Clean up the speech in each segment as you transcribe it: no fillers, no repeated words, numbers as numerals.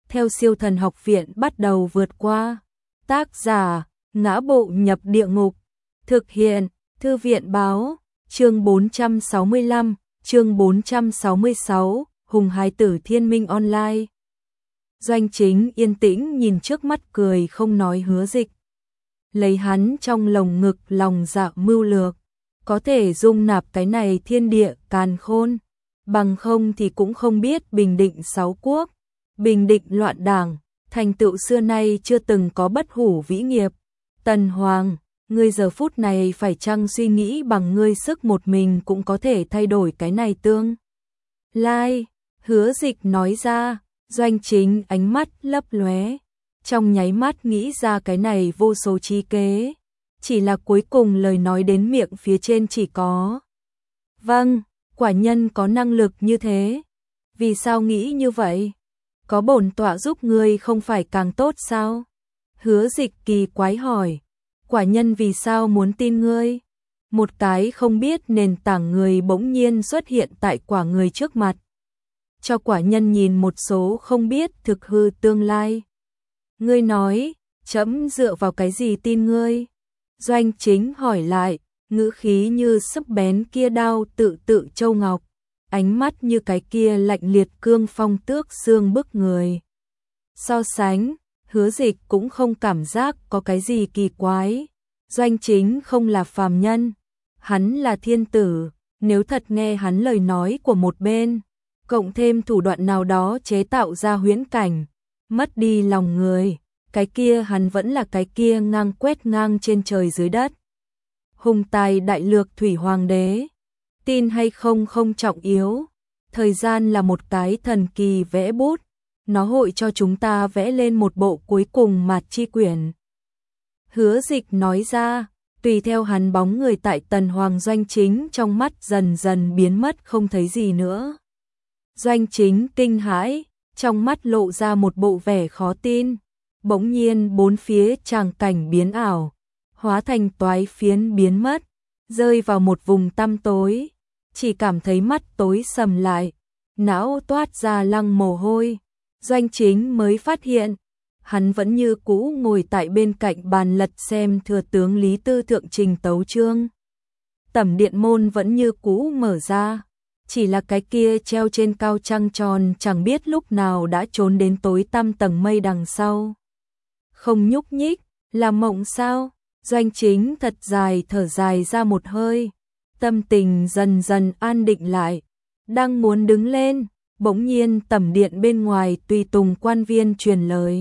theo Siêu Thần Học Viện bắt đầu vượt qua. Tác giả: Ngã Bộ Nhập Địa Ngục. Thực hiện: Thư viện báo. Chương 465, chương 466, Hùng Hài Tử Thiên Minh Online. Doanh Chính yên tĩnh nhìn trước mắt cười không nói Hứa Dịch. Lấy hắn trong lồng ngực lòng dạ mưu lược, có thể dung nạp cái này thiên địa càn khôn, bằng không thì cũng không biết bình định 6 quốc, bình định loạn đảng, thành tựu xưa nay chưa từng có bất hủ vĩ nghiệp. Tần Hoàng, ngươi giờ phút này phải chăng suy nghĩ bằng ngươi sức một mình cũng có thể thay đổi cái này tương lai? Hứa Dịch nói ra. Doanh Chính ánh mắt lấp lóe, trong nháy mắt nghĩ ra cái này vô số trí kế, chỉ là cuối cùng lời nói đến miệng phía trên chỉ có vâng, quả nhân có năng lực như thế. Vì sao nghĩ như vậy? Có bổn tọa giúp ngươi không phải càng tốt sao? Hứa Dịch kỳ quái hỏi. Quả nhân vì sao muốn tin ngươi? Một cái không biết nền tảng người bỗng nhiên xuất hiện tại quả người trước mặt, cho quả nhân nhìn một số không biết thực hư tương lai. Ngươi nói, trẫm dựa vào cái gì tin ngươi? Doanh Chính hỏi lại, ngữ khí như sắc bén kia đao tự châu ngọc, ánh mắt như cái kia lạnh liệt cương phong tước xương bức người. So sánh, Hứa Dịch cũng không cảm giác có cái gì kỳ quái. Doanh Chính không là phàm nhân, hắn là thiên tử, nếu thật nghe hắn lời nói của một bên, cộng thêm thủ đoạn nào đó chế tạo ra huyễn cảnh, mất đi lòng người, cái kia hắn vẫn là cái kia ngang quét ngang trên trời dưới đất. Hùng tài đại lược thủy hoàng đế, tin hay không không trọng yếu, thời gian là một cái thần kỳ vẽ bút, nó hội cho chúng ta vẽ lên một bộ cuối cùng mạt chi quyển. Hứa Dịch nói ra, tùy theo hắn bóng người tại Tần Hoàng Doanh Chính trong mắt dần dần biến mất không thấy gì nữa. Doanh Chính kinh hãi, trong mắt lộ ra một bộ vẻ khó tin. Bỗng nhiên bốn phía tràng cảnh biến ảo, hóa thành toái phiến biến mất, rơi vào một vùng tăm tối, chỉ cảm thấy mắt tối sầm lại, não toát ra lăng mồ hôi. Doanh Chính mới phát hiện, hắn vẫn như cũ ngồi tại bên cạnh bàn lật xem thừa tướng Lý Tư thượng trình tấu chương. Tẩm điện môn vẫn như cũ mở ra, chỉ là cái kia treo trên cao trăng tròn chẳng biết lúc nào đã trốn đến tối tăm tầng mây đằng sau. Không nhúc nhích, là mộng sao? Doanh Chính thật dài thở dài ra một hơi, tâm tình dần dần an định lại, đang muốn đứng lên, bỗng nhiên tẩm điện bên ngoài tùy tùng quan viên truyền lời.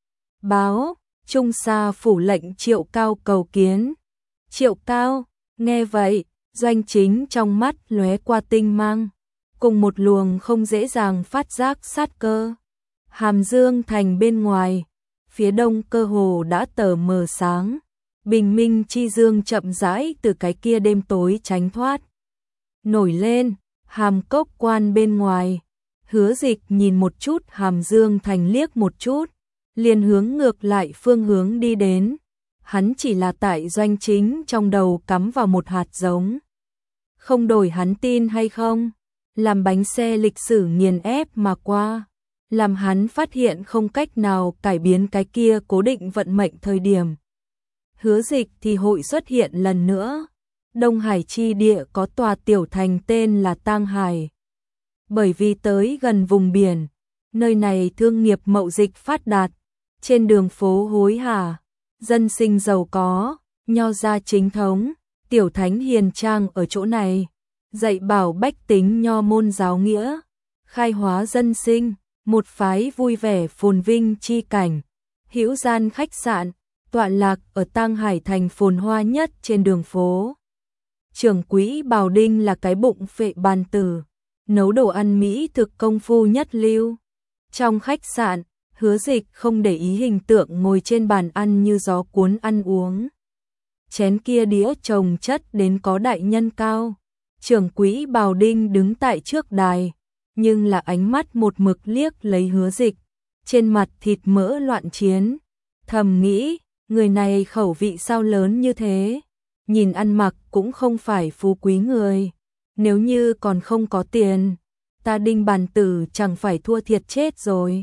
Báo, Trung Sa phủ lệnh Triệu Cao cầu kiến. Triệu Cao, nghe vậy, Doanh Chính trong mắt lóe qua tinh mang, cùng một luồng không dễ dàng phát giác sát cơ. Hàm Dương thành bên ngoài, phía đông cơ hồ đã tờ mờ sáng, bình minh chi dương chậm rãi từ cái kia đêm tối tránh thoát. Nổi lên, Hàm Cốc quan bên ngoài, Hứa Dịch nhìn một chút Hàm Dương thành liếc một chút, liền hướng ngược lại phương hướng đi đến. Hắn chỉ là tại Doanh Chính trong đầu cắm vào một hạt giống. Không đổi hắn tin hay không, làm bánh xe lịch sử nghiền ép mà qua, làm hắn phát hiện không cách nào cải biến cái kia cố định vận mệnh thời điểm. Hứa Dịch thì hội xuất hiện lần nữa. Đông Hải chi địa có tòa tiểu thành tên là Tang Hải. Bởi vì tới gần vùng biển, nơi này thương nghiệp mậu dịch phát đạt, trên đường phố hối hả, dân sinh giàu có, nho gia chính thống, tiểu thánh hiền trang ở chỗ này, dạy bảo bách tính nho môn giáo nghĩa, khai hóa dân sinh, một phái vui vẻ phồn vinh chi cảnh. Hữu Gian khách sạn, tọa lạc ở Tang Hải thành phồn hoa nhất trên đường phố. Trưởng quỹ Bào Đinh là cái bụng phệ bàn tử, nấu đồ ăn mỹ thực công phu nhất lưu. Trong khách sạn, Hứa Dịch không để ý hình tượng ngồi trên bàn ăn như gió cuốn ăn uống. Chén kia đĩa chồng chất đến có đại nhân cao. Trưởng quỹ Bào Đinh đứng tại trước đài, nhưng là ánh mắt một mực liếc lấy Hứa Dịch, trên mặt thịt mỡ loạn chiến. Thầm nghĩ, người này khẩu vị sao lớn như thế, nhìn ăn mặc cũng không phải phú quý người. Nếu như còn không có tiền, ta Đinh bàn tử chẳng phải thua thiệt chết rồi.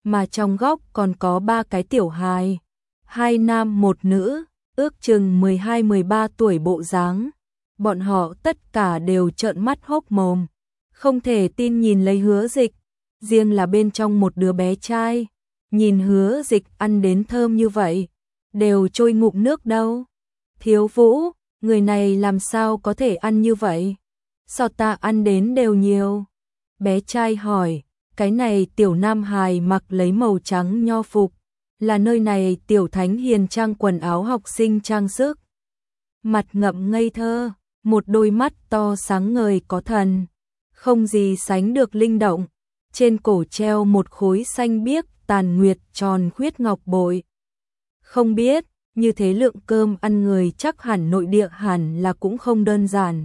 mà trong góc còn có 3 cái tiểu hài, 2 nam 1 nữ, ước chừng 12-13 tuổi bộ dáng. Bọn họ tất cả đều trợn mắt hốc mồm, không thể tin nhìn lấy Hứa Dịch, riêng là bên trong một đứa bé trai, nhìn Hứa Dịch ăn đến thơm như vậy, đều trôi ngụm nước đâu. Thiếu Vũ, người này làm sao có thể ăn như vậy? Sao ta ăn đến đều nhiều? Bé trai hỏi, cái này tiểu nam hài mặc lấy màu trắng nho phục, là nơi này tiểu thánh hiền trang quần áo học sinh trang sức. Mặt ngậm ngây thơ, một đôi mắt to sáng ngời có thần, không gì sánh được linh động, trên cổ treo một khối xanh biếc tàn nguyệt tròn khuyết ngọc bội. Không biết, như thế lượng cơm ăn người chắc hẳn nội địa hẳn là cũng không đơn giản.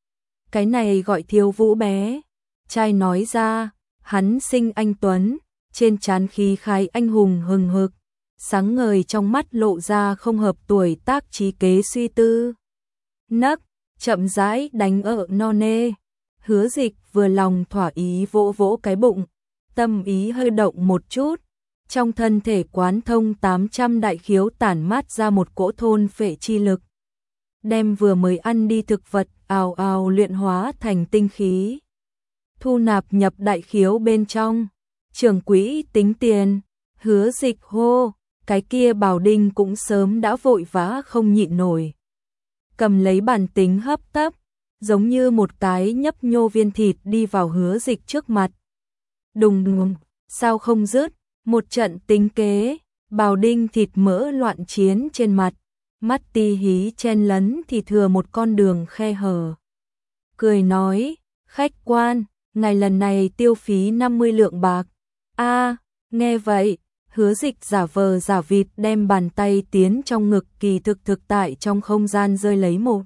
Cái này gọi Thiếu Vũ bé, trai nói ra, hắn sinh anh tuấn, trên trán khí khái anh hùng hừng hực, sáng ngời trong mắt lộ ra không hợp tuổi tác trí kế suy tư. Nấc, chậm rãi đánh ở no nê. Hứa Dịch vừa lòng thỏa ý vỗ vỗ cái bụng, tâm ý hơi động một chút, trong thân thể quán thông 800 đại khiếu tản mát ra một cỗ thôn phệ chi lực, đem vừa mới ăn đi thực vật ào ào luyện hóa thành tinh khí, thu nạp nhập đại khiếu bên trong. Trưởng quỹ tính tiền, Hứa Dịch hô, cái kia Bảo Đinh cũng sớm đã vội vã không nhịn nổi, cầm lấy bàn tính hấp tấp, giống như một cái nhấp nhô viên thịt đi vào Hứa Dịch trước mặt. Đùng đùng, sao không dứt, một trận tính kế, Bảo Đinh thịt mỡ loạn chiến trên mặt, mắt ti hí chen lấn thì thừa một con đường khe hở. Cười nói, khách quan, ngài lần này tiêu phí 50 lượng bạc. A, nghe vậy, Hứa Dịch giả vờ giả vịt đem bàn tay tiến trong ngực, kỳ thực tại trong không gian rơi lấy một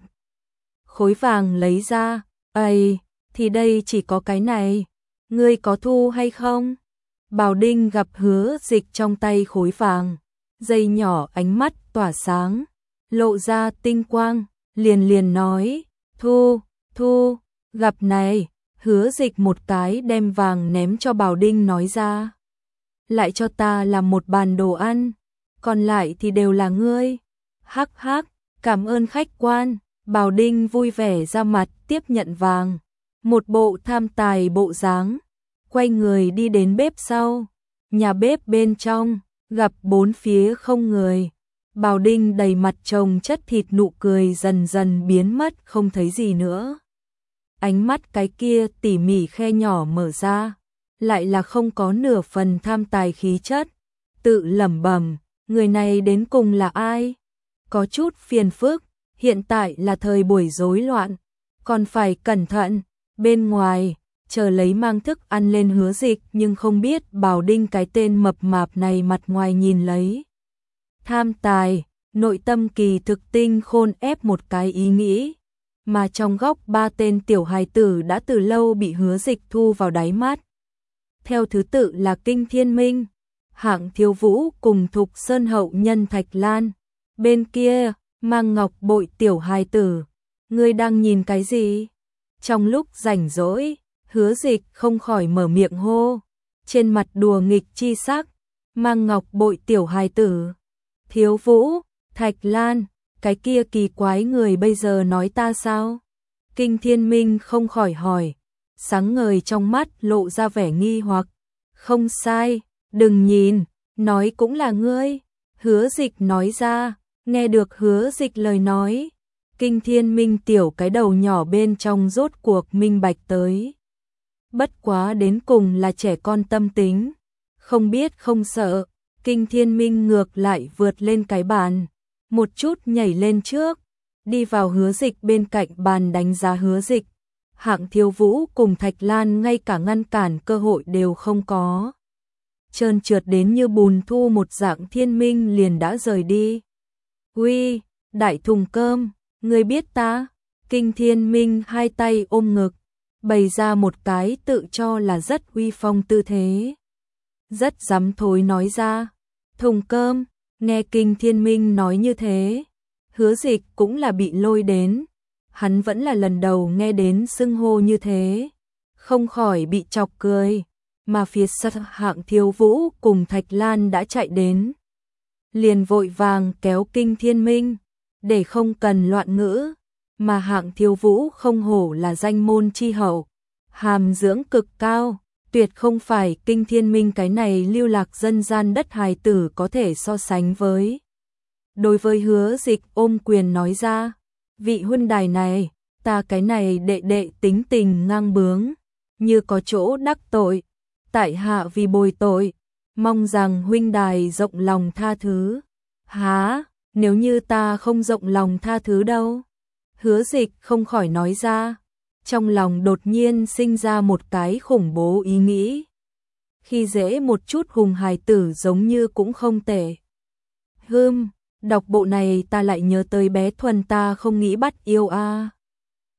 khối vàng lấy ra. Ây, thì đây chỉ có cái này, ngươi có thu hay không? Bảo Đinh gặp Hứa Dịch trong tay khối vàng, dây nhỏ ánh mắt tỏa sáng, lộ ra tinh quang, liền nói, thu, gặp này. Hứa Dịch một cái đem vàng ném cho Bảo Đinh nói ra, lại cho ta làm một bàn đồ ăn, còn lại thì đều là ngươi. Hắc hắc, cảm ơn khách quan. Bảo Đinh vui vẻ ra mặt tiếp nhận vàng, một bộ tham tài bộ dáng, quay người đi đến bếp sau. Nhà bếp bên trong, gặp bốn phía không người, Bảo Đinh đầy mặt chồng chất thịt, nụ cười dần dần biến mất không thấy gì nữa. Ánh mắt cái kia tỉ mỉ khe nhỏ mở ra, lại là không có nửa phần tham tài khí chất, tự lẩm bẩm, người này đến cùng là ai? Có chút phiền phức, hiện tại là thời buổi rối loạn, còn phải cẩn thận. Bên ngoài, chờ lấy mang thức ăn lên Hứa Dịch, nhưng không biết Bảo Đinh cái tên mập mạp này mặt ngoài nhìn lấy tham tài, nội tâm kỳ thực tinh khôn ép một cái ý nghĩ, mà trong góc 3 tên tiểu hài tử đã từ lâu bị Hứa Dịch thu vào đáy mắt. Theo thứ tự là Kinh Thiên Minh, Hạng Thiếu Vũ cùng Thục Sơn hậu nhân Thạch Lan. Bên kia, mang ngọc bội tiểu hài tử, ngươi đang nhìn cái gì? Trong lúc rảnh rỗi, Hứa Dịch không khỏi mở miệng hô, trên mặt đùa nghịch chi sắc. Mang ngọc bội tiểu hài tử, Thiếu Vũ, Thạch Lan, cái kia kỳ quái người bây giờ nói ta sao? Kinh Thiên Minh không khỏi hỏi, sáng ngời trong mắt lộ ra vẻ nghi hoặc. Không sai, đừng nhìn, nói cũng là ngươi. Hứa Dịch nói ra. Nghe được Hứa Dịch lời nói, Kinh Thiên Minh tiểu cái đầu nhỏ bên trong rốt cuộc minh bạch tới. Bất quá đến cùng là trẻ con tâm tính, không biết không sợ. Kinh Thiên Minh ngược lại vượt lên cái bàn, một chút nhảy lên trước, đi vào Hứa Dịch bên cạnh bàn đánh giá Hứa Dịch. Hạng Thiếu Vũ cùng Thạch Lan ngay cả ngăn cản cơ hội đều không có, trơn trượt đến như bùn thu một dạng. Thiên Minh liền đã rời đi. Uy, đại thùng cơm, ngươi biết ta? Kinh Thiên Minh hai tay ôm ngực, bày ra một cái tự cho là rất uy phong tư thế, rất dám thối nói ra. Thùng cơm, nghe Kinh Thiên Minh nói như thế, Hứa Dịch cũng là bị lôi đến, hắn vẫn là lần đầu nghe đến xưng hô như thế, không khỏi bị chọc cười. mà phía sau Hạng Thiếu Vũ cùng Thạch Lan đã chạy đến. Liền vội vàng kéo Kinh Thiên Minh, để không cần loạn ngữ, mà Hạng Thiếu Vũ không hổ là danh môn chi hậu, hàm dưỡng cực cao, tuyệt không phải Kinh Thiên Minh cái này lưu lạc dân gian đất hài tử có thể so sánh với. Đối với Hứa Dịch ôm quyền nói ra, vị huynh đài này, ta cái này đệ đệ tính tình ngang bướng, như có chỗ đắc tội, tại hạ vì bồi tội, mong rằng huynh đài rộng lòng tha thứ. Há, nếu như ta không rộng lòng tha thứ đâu? Hứa Dịch không khỏi nói ra, trong lòng đột nhiên sinh ra một cái khủng bố ý nghĩ. Khi dễ một chút hùng hài tử giống như cũng không tệ. Đọc bộ này ta lại nhớ tới bé Thuần ta không nghĩ bắt yêu a.